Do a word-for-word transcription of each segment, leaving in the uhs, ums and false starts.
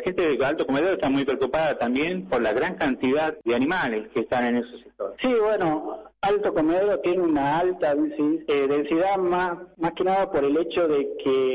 gente de Alto Comedero está muy preocupada también por la gran cantidad de animales que están en esos sectores. Sí, bueno, Alto Comedero tiene una alta eh, densidad más, más que nada por el hecho de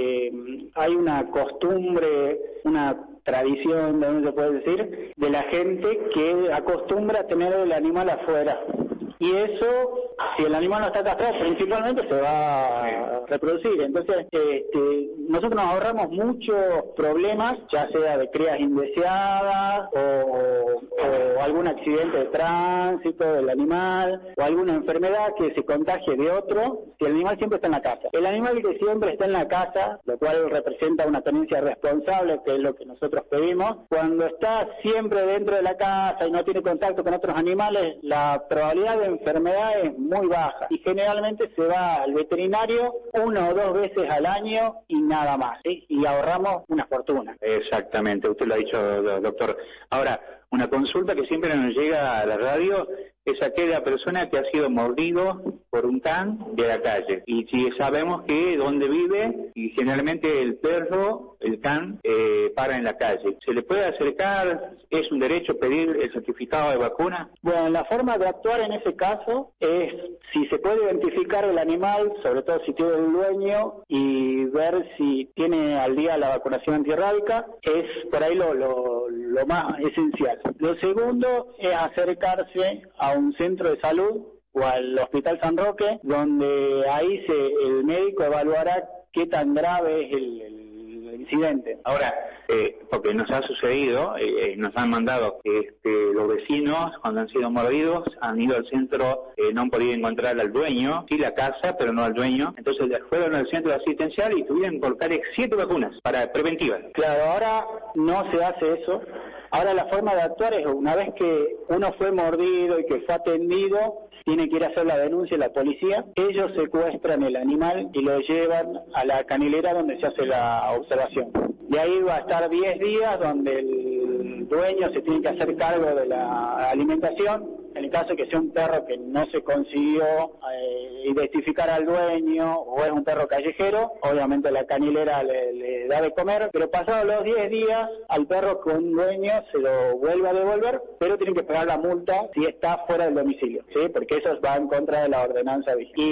que hay una costumbre, una tradición, ¿no se puede decir?, de la gente que acostumbra a tener el animal afuera. Y eso, si el animal no está castrado, principalmente se va a reproducir. Entonces, este, nosotros nos ahorramos muchos problemas, ya sea de crías indeseadas o, o algún accidente de tránsito del animal o alguna enfermedad que se contagie de otro, si el animal siempre está en la casa. El animal que siempre está en la casa, lo cual representa una tenencia responsable, que es lo que nosotros pedimos, cuando está siempre dentro de la casa y no tiene contacto con otros animales, la probabilidad de enfermedad es muy baja y generalmente se va al veterinario una o dos veces al año y nada más, ¿sí? Y ahorramos una fortuna. Exactamente, usted lo ha dicho, doctor. Ahora, una consulta que siempre nos llega a la radio es aquella persona que ha sido mordido por un can de la calle. Y si sabemos que donde vive, y generalmente el perro, el can, eh, para en la calle. ¿Se le puede acercar? ¿Es un derecho pedir el certificado de vacuna? Bueno, la forma de actuar en ese caso es si se puede identificar el animal, sobre todo si tiene el dueño, y ver si tiene al día la vacunación antirrábica, es por ahí lo, lo, lo más esencial. Lo segundo es acercarse a un centro de salud o al Hospital San Roque, donde ahí se, el médico evaluará qué tan grave es el, el incidente. Ahora, eh, porque nos ha sucedido, eh, nos han mandado que este, los vecinos, cuando han sido mordidos, han ido al centro, eh, no han podido encontrar al dueño, sí la casa, pero no al dueño. Entonces fueron al centro asistencial y tuvieron que colocar siete vacunas para preventivas. Claro, ahora no se hace eso. Ahora la forma de actuar es, una vez que uno fue mordido y que fue atendido, tiene que ir a hacer la denuncia a la policía. Ellos secuestran el animal y lo llevan a la canilera donde se hace la observación. Y ahí va a estar diez días donde el dueño se tiene que hacer cargo de la alimentación. En el caso de que sea un perro que no se consiguió eh, identificar al dueño o es un perro callejero, obviamente la canilera le, le da de comer, pero pasados los diez días al perro con dueño se lo vuelve a devolver, pero tienen que pagar la multa si está fuera del domicilio, ¿sí? Porque eso va en contra de la ordenanza vigente.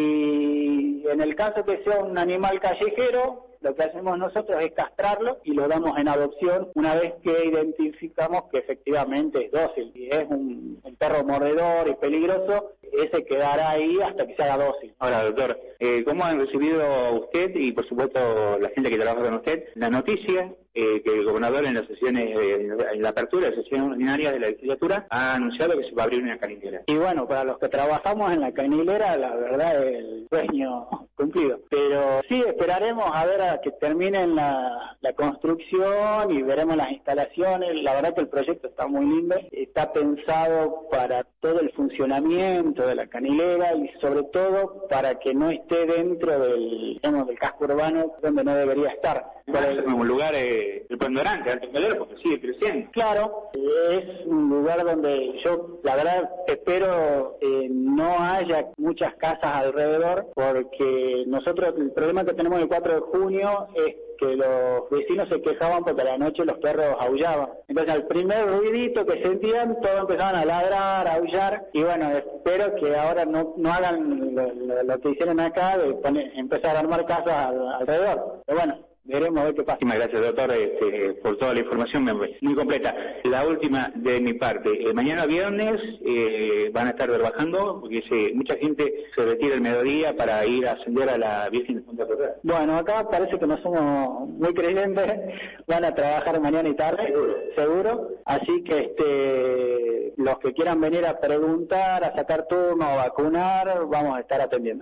Y en el caso que sea un animal callejero, lo que hacemos nosotros es castrarlo y lo damos en adopción una vez que identificamos que efectivamente es dócil. Si es un, un perro mordedor y peligroso, ese quedará ahí hasta que se haga dócil. Ahora, doctor, eh, ¿cómo han recibido usted y, por supuesto, la gente que trabaja con usted la noticia eh, que el gobernador en las sesiones, eh, en la apertura de sesiones ordinarias de la legislatura ha anunciado que se va a abrir una canilera? Y bueno, para los que trabajamos en la canilera, la verdad es el sueño cumplido. Pero sí, esperaremos a ver a que terminen la, la construcción y veremos las instalaciones. La verdad que el proyecto está muy lindo, está pensado para todo el funcionamiento de la canilera y sobre todo para que no esté dentro del, digamos, del casco urbano donde no debería estar. Para el, un lugar eh, preponderante, Alto Comedero, porque sigue creciendo. Claro, es un lugar donde yo, la verdad, espero eh, no haya muchas casas alrededor, porque nosotros, el problema que tenemos el cuatro de junio es que los vecinos se quejaban porque a la noche los perros aullaban. Entonces, al primer ruidito que sentían, todos empezaban a ladrar, a aullar, y bueno, espero que ahora no, no hagan lo, lo, lo que hicieron acá, de poner, empezar a armar casas al, alrededor. Pero bueno, veremos a ver qué pasa. Muchísimas gracias, doctor, este, por toda la información muy completa. La última de mi parte. Eh, mañana viernes eh, van a estar trabajando, porque se, mucha gente se retira el mediodía para ir a ascender a la Virgen de Punta Correa. Bueno, acá parece que no somos muy creyentes, van a trabajar mañana y tarde, seguro. seguro. Así que este, los que quieran venir a preguntar, a sacar turno, a vacunar, vamos a estar atendiendo.